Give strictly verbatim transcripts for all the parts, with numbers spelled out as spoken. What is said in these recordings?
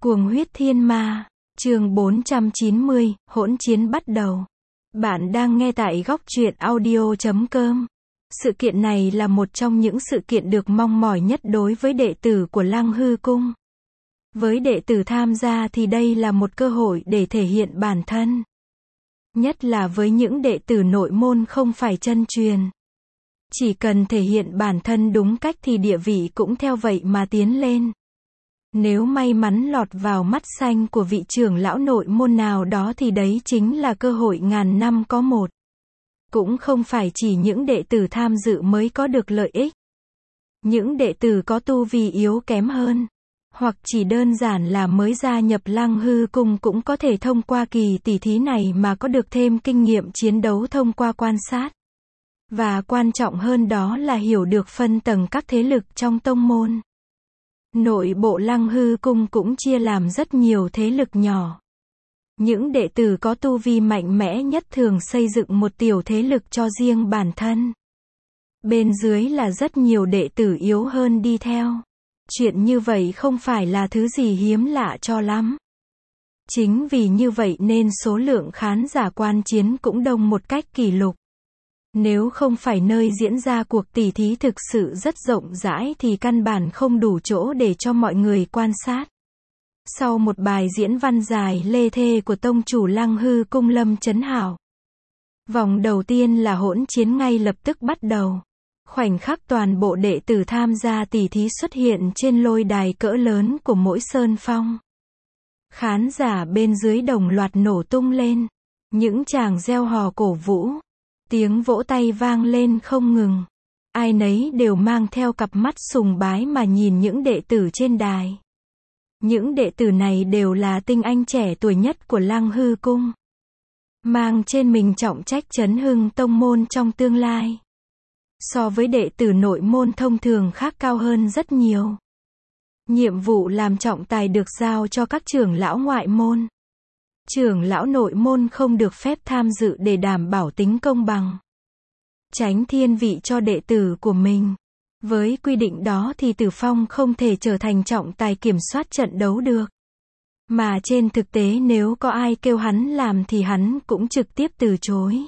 Cuồng huyết thiên ma, chương bốn trăm chín mươi, hỗn chiến bắt đầu. Bạn đang nghe tại góc truyện audio chấm com. Sự kiện này là một trong những sự kiện được mong mỏi nhất đối với đệ tử của Lăng Hư Cung. Với đệ tử tham gia thì đây là một cơ hội để thể hiện bản thân. Nhất là với những đệ tử nội môn không phải chân truyền. Chỉ cần thể hiện bản thân đúng cách thì địa vị cũng theo vậy mà tiến lên. Nếu may mắn lọt vào mắt xanh của vị trưởng lão nội môn nào đó thì đấy chính là cơ hội ngàn năm có một. Cũng không phải chỉ những đệ tử tham dự mới có được lợi ích. Những đệ tử có tu vi yếu kém hơn, hoặc chỉ đơn giản là mới gia nhập Lăng Hư Cung cũng có thể thông qua kỳ tỷ thí này mà có được thêm kinh nghiệm chiến đấu thông qua quan sát. Và quan trọng hơn đó là hiểu được phân tầng các thế lực trong tông môn. Nội bộ Lăng Hư Cung cũng chia làm rất nhiều thế lực nhỏ. Những đệ tử có tu vi mạnh mẽ nhất thường xây dựng một tiểu thế lực cho riêng bản thân. Bên dưới là rất nhiều đệ tử yếu hơn đi theo. Chuyện như vậy không phải là thứ gì hiếm lạ cho lắm. Chính vì như vậy nên số lượng khán giả quan chiến cũng đông một cách kỷ lục. Nếu không phải nơi diễn ra cuộc tỷ thí thực sự rất rộng rãi thì căn bản không đủ chỗ để cho mọi người quan sát. Sau một bài diễn văn dài lê thê của tông chủ Lăng Hư Cung Lâm Chấn Hảo, vòng đầu tiên là hỗn chiến ngay lập tức bắt đầu. Khoảnh khắc toàn bộ đệ tử tham gia tỷ thí xuất hiện trên lôi đài cỡ lớn của mỗi sơn phong. Khán giả bên dưới đồng loạt nổ tung lên. Những tràng reo hò cổ vũ. Tiếng vỗ tay vang lên không ngừng. Ai nấy đều mang theo cặp mắt sùng bái mà nhìn những đệ tử trên đài. Những đệ tử này đều là tinh anh trẻ tuổi nhất của Lăng Hư Cung. Mang trên mình trọng trách chấn hưng tông môn trong tương lai. So với đệ tử nội môn thông thường khác cao hơn rất nhiều. Nhiệm vụ làm trọng tài được giao cho các trưởng lão ngoại môn. Trưởng lão nội môn không được phép tham dự để đảm bảo tính công bằng. Tránh thiên vị cho đệ tử của mình. Với quy định đó thì Tử Phong không thể trở thành trọng tài kiểm soát trận đấu được. Mà trên thực tế nếu có ai kêu hắn làm thì hắn cũng trực tiếp từ chối.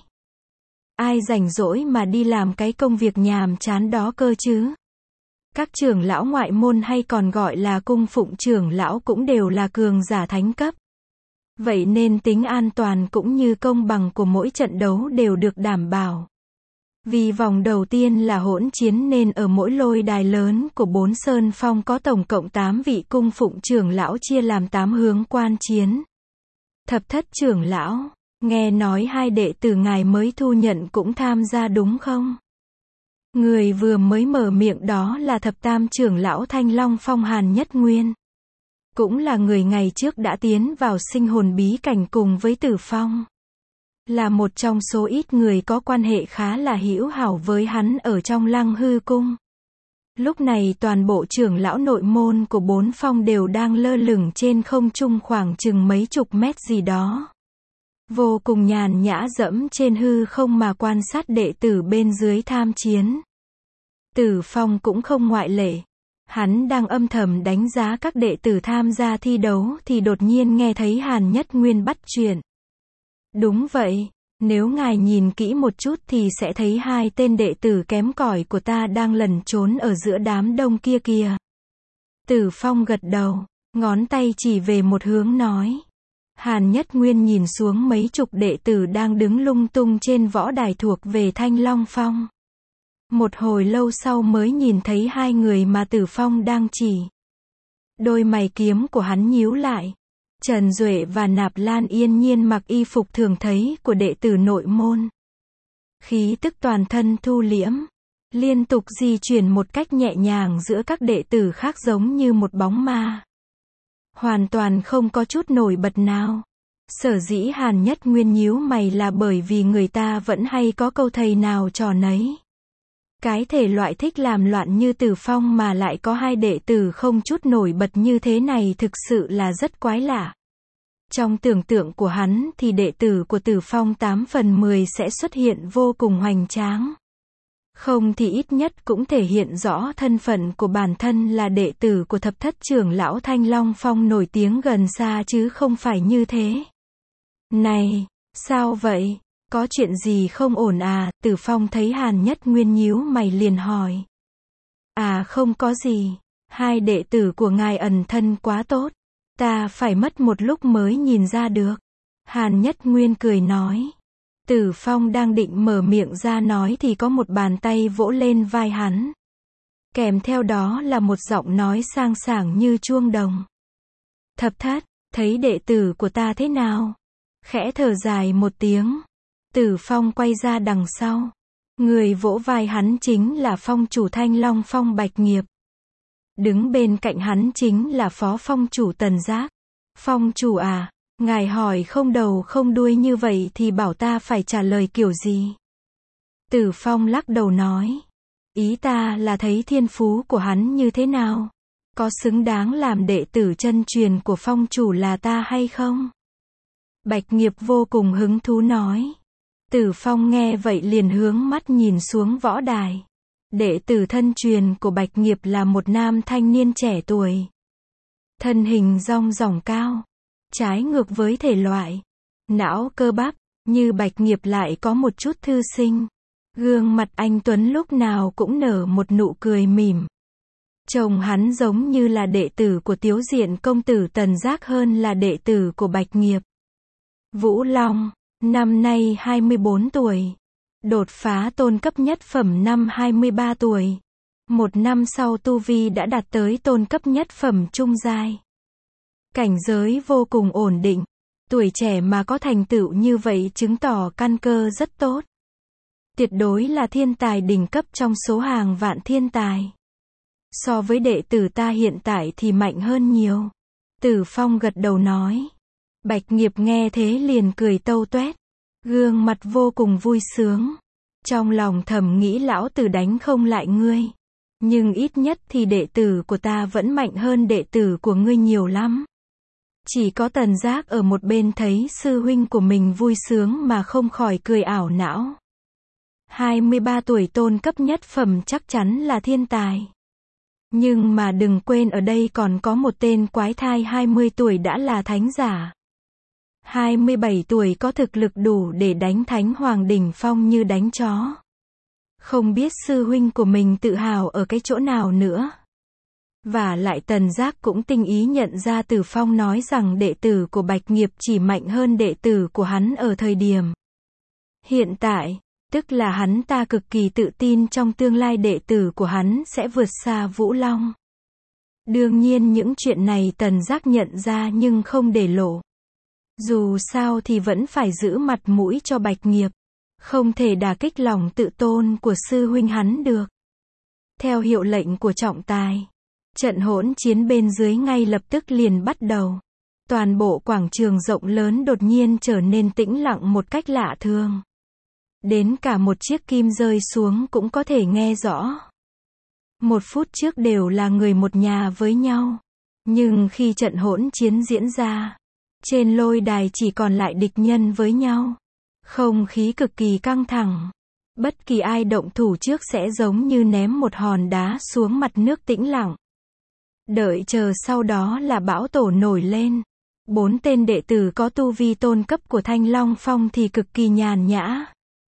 Ai rảnh rỗi mà đi làm cái công việc nhàm chán đó cơ chứ. Các trưởng lão ngoại môn hay còn gọi là cung phụng trưởng lão cũng đều là cường giả thánh cấp. Vậy nên tính an toàn cũng như công bằng của mỗi trận đấu đều được đảm bảo. Vì vòng đầu tiên là hỗn chiến nên ở mỗi lôi đài lớn của bốn sơn phong có tổng cộng tám vị cung phụng trưởng lão chia làm tám hướng quan chiến. Thập thất trưởng lão, nghe nói hai đệ tử ngài mới thu nhận cũng tham gia đúng không? Người vừa mới mở miệng đó là thập tam trưởng lão Thanh Long Phong Hàn Nhất Nguyên. Cũng là người ngày trước đã tiến vào sinh hồn bí cảnh cùng với Tử Phong. Là một trong số ít người có quan hệ khá là hữu hảo với hắn ở trong Lăng Hư Cung. Lúc này toàn bộ trưởng lão nội môn của bốn phong đều đang lơ lửng trên không trung khoảng chừng mấy chục mét gì đó. Vô cùng nhàn nhã dẫm trên hư không mà quan sát đệ tử bên dưới tham chiến. Tử Phong cũng không ngoại lệ. Hắn đang âm thầm đánh giá các đệ tử tham gia thi đấu thì đột nhiên nghe thấy Hàn Nhất Nguyên bắt chuyện. Đúng vậy, nếu ngài nhìn kỹ một chút thì sẽ thấy hai tên đệ tử kém cỏi của ta đang lẩn trốn ở giữa đám đông kia kìa. Tử Phong gật đầu, ngón tay chỉ về một hướng nói. Hàn Nhất Nguyên nhìn xuống mấy chục đệ tử đang đứng lung tung trên võ đài thuộc về Thanh Long Phong. Một hồi lâu sau mới nhìn thấy hai người mà Tử Phong đang chỉ. Đôi mày kiếm của hắn nhíu lại. Trần Duệ và Nạp Lan yên nhiên mặc y phục thường thấy của đệ tử nội môn. Khí tức toàn thân thu liễm. Liên tục di chuyển một cách nhẹ nhàng giữa các đệ tử khác giống như một bóng ma. Hoàn toàn không có chút nổi bật nào. Sở dĩ Hàn Nhất Nguyên nhíu mày là bởi vì người ta vẫn hay có câu thầy nào trò nấy. Cái thể loại thích làm loạn như Tử Phong mà lại có hai đệ tử không chút nổi bật như thế này thực sự là rất quái lạ. Trong tưởng tượng của hắn thì đệ tử của Tử Phong tám phần mười sẽ xuất hiện vô cùng hoành tráng. Không thì ít nhất cũng thể hiện rõ thân phận của bản thân là đệ tử của thập thất trưởng lão Thanh Long Phong nổi tiếng gần xa chứ không phải như thế. Này, sao vậy? Có chuyện gì không ổn à? Tử Phong thấy Hàn Nhất Nguyên nhíu mày liền hỏi. À không có gì, hai đệ tử của ngài ẩn thân quá tốt. Ta phải mất một lúc mới nhìn ra được. Hàn Nhất Nguyên cười nói. Tử Phong đang định mở miệng ra nói thì có một bàn tay vỗ lên vai hắn. Kèm theo đó là một giọng nói sang sảng như chuông đồng. Thập thất, thấy đệ tử của ta thế nào? Khẽ thở dài một tiếng. Tử Phong quay ra đằng sau. Người vỗ vai hắn chính là phong chủ Thanh Long Phong Bạch Nghiệp. Đứng bên cạnh hắn chính là phó phong chủ Tần Giác. Phong chủ à, ngài hỏi không đầu không đuôi như vậy thì bảo ta phải trả lời kiểu gì? Tử Phong lắc đầu nói. Ý ta là thấy thiên phú của hắn như thế nào? Có xứng đáng làm đệ tử chân truyền của phong chủ là ta hay không? Bạch Nghiệp vô cùng hứng thú nói. Tử Phong nghe vậy liền hướng mắt nhìn xuống võ đài. Đệ tử thân truyền của Bạch Nghiệp là một nam thanh niên trẻ tuổi. Thân hình rong ròng cao. Trái ngược với thể loại. Não cơ bắp, như Bạch Nghiệp lại có một chút thư sinh. Gương mặt anh Tuấn lúc nào cũng nở một nụ cười mỉm. Chồng hắn giống như là đệ tử của Tiếu Diện công tử Tần Giác hơn là đệ tử của Bạch Nghiệp. Vũ Long, năm nay hai mươi bốn tuổi. Đột phá tôn cấp nhất phẩm năm hai mươi ba tuổi. Một năm sau tu vi đã đạt tới tôn cấp nhất phẩm trung giai. Cảnh giới vô cùng ổn định. Tuổi trẻ mà có thành tựu như vậy chứng tỏ căn cơ rất tốt. Tuyệt đối là thiên tài đỉnh cấp trong số hàng vạn thiên tài. So với đệ tử ta hiện tại thì mạnh hơn nhiều. Tử Phong gật đầu nói. Bạch Nghiệp nghe thế liền cười tâu tuét. Gương mặt vô cùng vui sướng. Trong lòng thầm nghĩ lão tử đánh không lại ngươi. Nhưng ít nhất thì đệ tử của ta vẫn mạnh hơn đệ tử của ngươi nhiều lắm. Chỉ có Tần Giác ở một bên thấy sư huynh của mình vui sướng mà không khỏi cười ảo não. hai mươi ba tuổi tôn cấp nhất phẩm chắc chắn là thiên tài. Nhưng mà đừng quên ở đây còn có một tên quái thai hai mươi tuổi đã là thánh giả. hai mươi bảy tuổi có thực lực đủ để đánh thánh hoàng đỉnh phong như đánh chó. Không biết sư huynh của mình tự hào ở cái chỗ nào nữa. Và lại Tần Giác cũng tinh ý nhận ra Tử Phong nói rằng đệ tử của Bạch Nghiệp chỉ mạnh hơn đệ tử của hắn ở thời điểm hiện tại, tức là hắn ta cực kỳ tự tin trong tương lai đệ tử của hắn sẽ vượt xa Vũ Long. Đương nhiên những chuyện này Tần Giác nhận ra nhưng không để lộ. Dù sao thì vẫn phải giữ mặt mũi cho Bạch Nghiệp. Không thể đả kích lòng tự tôn của sư huynh hắn được. Theo hiệu lệnh của trọng tài, trận hỗn chiến bên dưới ngay lập tức liền bắt đầu. Toàn bộ quảng trường rộng lớn đột nhiên trở nên tĩnh lặng một cách lạ thường. Đến cả một chiếc kim rơi xuống cũng có thể nghe rõ. Một phút trước đều là người một nhà với nhau. Nhưng khi trận hỗn chiến diễn ra, trên lôi đài chỉ còn lại địch nhân với nhau. Không khí cực kỳ căng thẳng. Bất kỳ ai động thủ trước sẽ giống như ném một hòn đá xuống mặt nước tĩnh lặng. Đợi chờ sau đó là bão tổ nổi lên. Bốn tên đệ tử có tu vi tôn cấp của Thanh Long Phong thì cực kỳ nhàn nhã.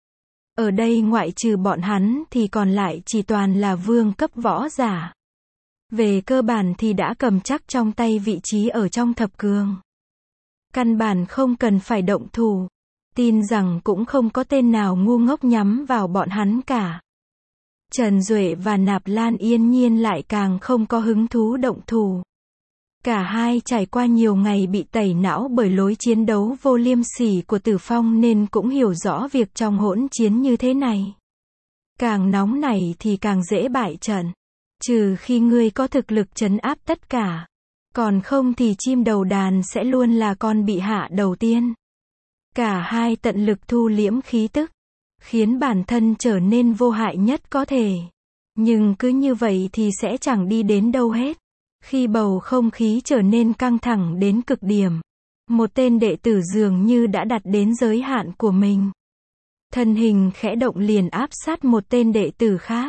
Ở đây ngoại trừ bọn hắn thì còn lại chỉ toàn là vương cấp võ giả. Về cơ bản thì đã cầm chắc trong tay vị trí ở trong thập cường. Căn bản không cần phải động thủ. Tin rằng cũng không có tên nào ngu ngốc nhắm vào bọn hắn cả. Trần Duệ và Nạp Lan Yên Nhiên lại càng không có hứng thú động thủ. Cả hai trải qua nhiều ngày bị tẩy não bởi lối chiến đấu vô liêm sỉ của Tử Phong nên cũng hiểu rõ việc trong hỗn chiến như thế này. Càng nóng nảy thì càng dễ bại trận. Trừ khi ngươi có thực lực trấn áp tất cả. Còn không thì chim đầu đàn sẽ luôn là con bị hạ đầu tiên. Cả hai tận lực thu liễm khí tức, khiến bản thân trở nên vô hại nhất có thể. Nhưng cứ như vậy thì sẽ chẳng đi đến đâu hết. Khi bầu không khí trở nên căng thẳng đến cực điểm, một tên đệ tử dường như đã đạt đến giới hạn của mình. thân hình khẽ động liền áp sát một tên đệ tử khác.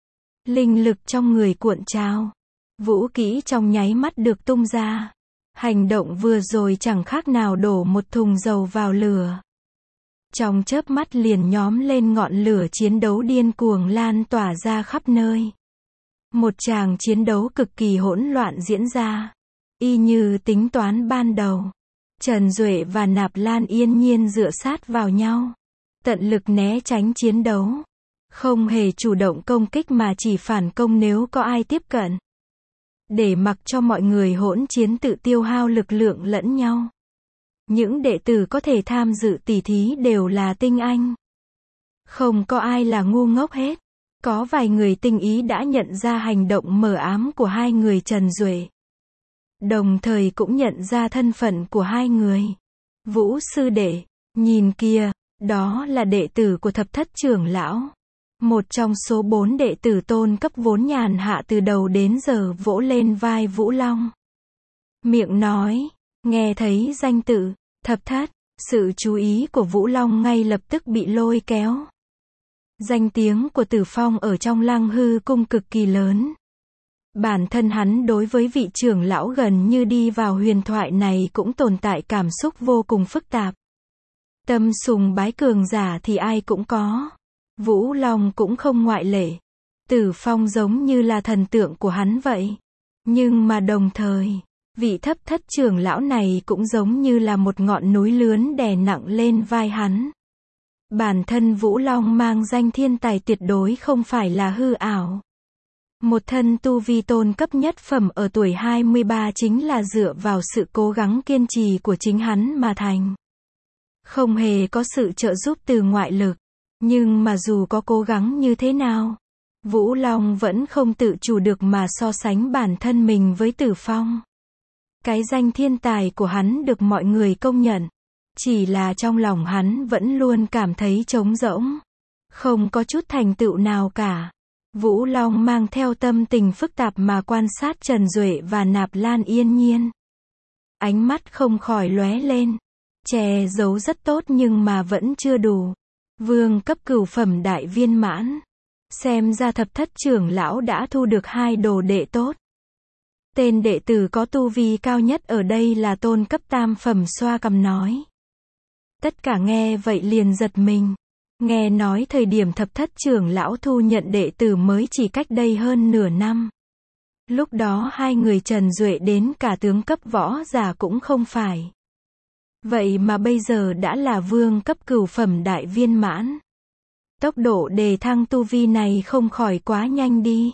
Linh lực trong người cuộn trào, vũ kỹ trong nháy mắt được tung ra. Hành động vừa rồi chẳng khác nào đổ một thùng dầu vào lửa. Trong chớp mắt liền nhóm lên ngọn lửa, chiến đấu điên cuồng lan tỏa ra khắp nơi. Một tràng chiến đấu cực kỳ hỗn loạn diễn ra. Y như tính toán ban đầu, Trần Duệ và Nạp Lan Yên Nhiên dựa sát vào nhau, tận lực né tránh chiến đấu. Không hề chủ động công kích mà chỉ phản công nếu có ai tiếp cận. Để mặc cho mọi người hỗn chiến tự tiêu hao lực lượng lẫn nhau. Những đệ tử có thể tham dự tỉ thí đều là tinh anh. Không có ai là ngu ngốc hết. Có vài người tinh ý đã nhận ra hành động mờ ám của hai người Trần Duệ. Đồng thời cũng nhận ra thân phận của hai người. Vũ sư đệ, nhìn kìa, đó là đệ tử của thập thất trưởng lão. Một trong số bốn đệ tử tôn cấp vốn nhàn hạ từ đầu đến giờ vỗ lên vai Vũ Long. Miệng nói, nghe thấy danh tự, thập thất, sự chú ý của Vũ Long ngay lập tức bị lôi kéo. Danh tiếng của Tử Phong ở trong Lăng Hư Cung cực kỳ lớn. Bản thân hắn đối với vị trưởng lão gần như đi vào huyền thoại này cũng tồn tại cảm xúc vô cùng phức tạp. Tâm sùng bái cường giả thì ai cũng có. Vũ Long cũng không ngoại lệ. Tử Phong giống như là thần tượng của hắn vậy. Nhưng mà đồng thời, vị thấp thất trưởng lão này cũng giống như là một ngọn núi lớn đè nặng lên vai hắn. Bản thân Vũ Long mang danh thiên tài tuyệt đối không phải là hư ảo. Một thân tu vi tôn cấp nhất phẩm ở tuổi hai mươi ba chính là dựa vào sự cố gắng kiên trì của chính hắn mà thành. Không hề có sự trợ giúp từ ngoại lực. Nhưng mà dù có cố gắng như thế nào, Vũ Long vẫn không tự chủ được mà so sánh bản thân mình với Tử Phong. Cái danh thiên tài của hắn được mọi người công nhận. Chỉ là trong lòng hắn vẫn luôn cảm thấy trống rỗng. Không có chút thành tựu nào cả. Vũ Long mang theo tâm tình phức tạp mà quan sát Trần Duệ và Nạp Lan Yên Nhiên. Ánh mắt không khỏi lóe lên. Che giấu rất tốt nhưng mà vẫn chưa đủ. Vương cấp cửu phẩm đại viên mãn. Xem ra thập thất trưởng lão đã thu được hai đồ đệ tốt. Tên đệ tử có tu vi cao nhất ở đây là tôn cấp tam phẩm xoa cằm nói. Tất cả nghe vậy liền giật mình. Nghe nói thời điểm thập thất trưởng lão thu nhận đệ tử mới chỉ cách đây hơn nửa năm. Lúc đó hai người Trần Duệ đến cả tướng cấp võ giả cũng không phải. Vậy mà bây giờ đã là vương cấp cửu phẩm đại viên mãn. Tốc độ đề thăng tu vi này không khỏi quá nhanh đi.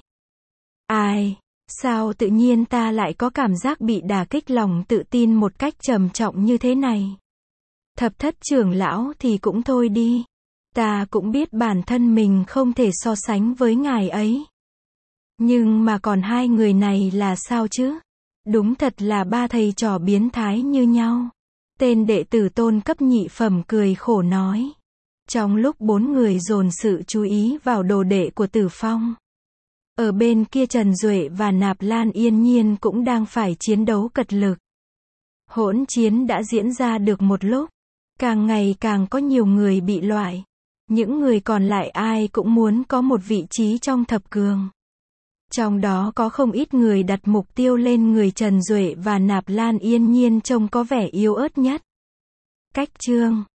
Ai, sao tự nhiên ta lại có cảm giác bị đả kích lòng tự tin một cách trầm trọng như thế này. Thập thất trưởng lão thì cũng thôi đi. Ta cũng biết bản thân mình không thể so sánh với ngài ấy. Nhưng mà còn hai người này là sao chứ? Đúng thật là ba thầy trò biến thái như nhau. Tên đệ tử tôn cấp nhị phẩm cười khổ nói. Trong lúc bốn người dồn sự chú ý vào đồ đệ của Tử Phong. Ở bên kia Trần Duệ và Nạp Lan Yên Nhiên cũng đang phải chiến đấu cật lực. Hỗn chiến đã diễn ra được một lúc. Càng ngày càng có nhiều người bị loại. Những người còn lại ai cũng muốn có một vị trí trong thập cường. Trong đó có không ít người đặt mục tiêu lên người Trần Duệ và Nạp Lan Yên Nhiên trông có vẻ yếu ớt nhất. Cách chương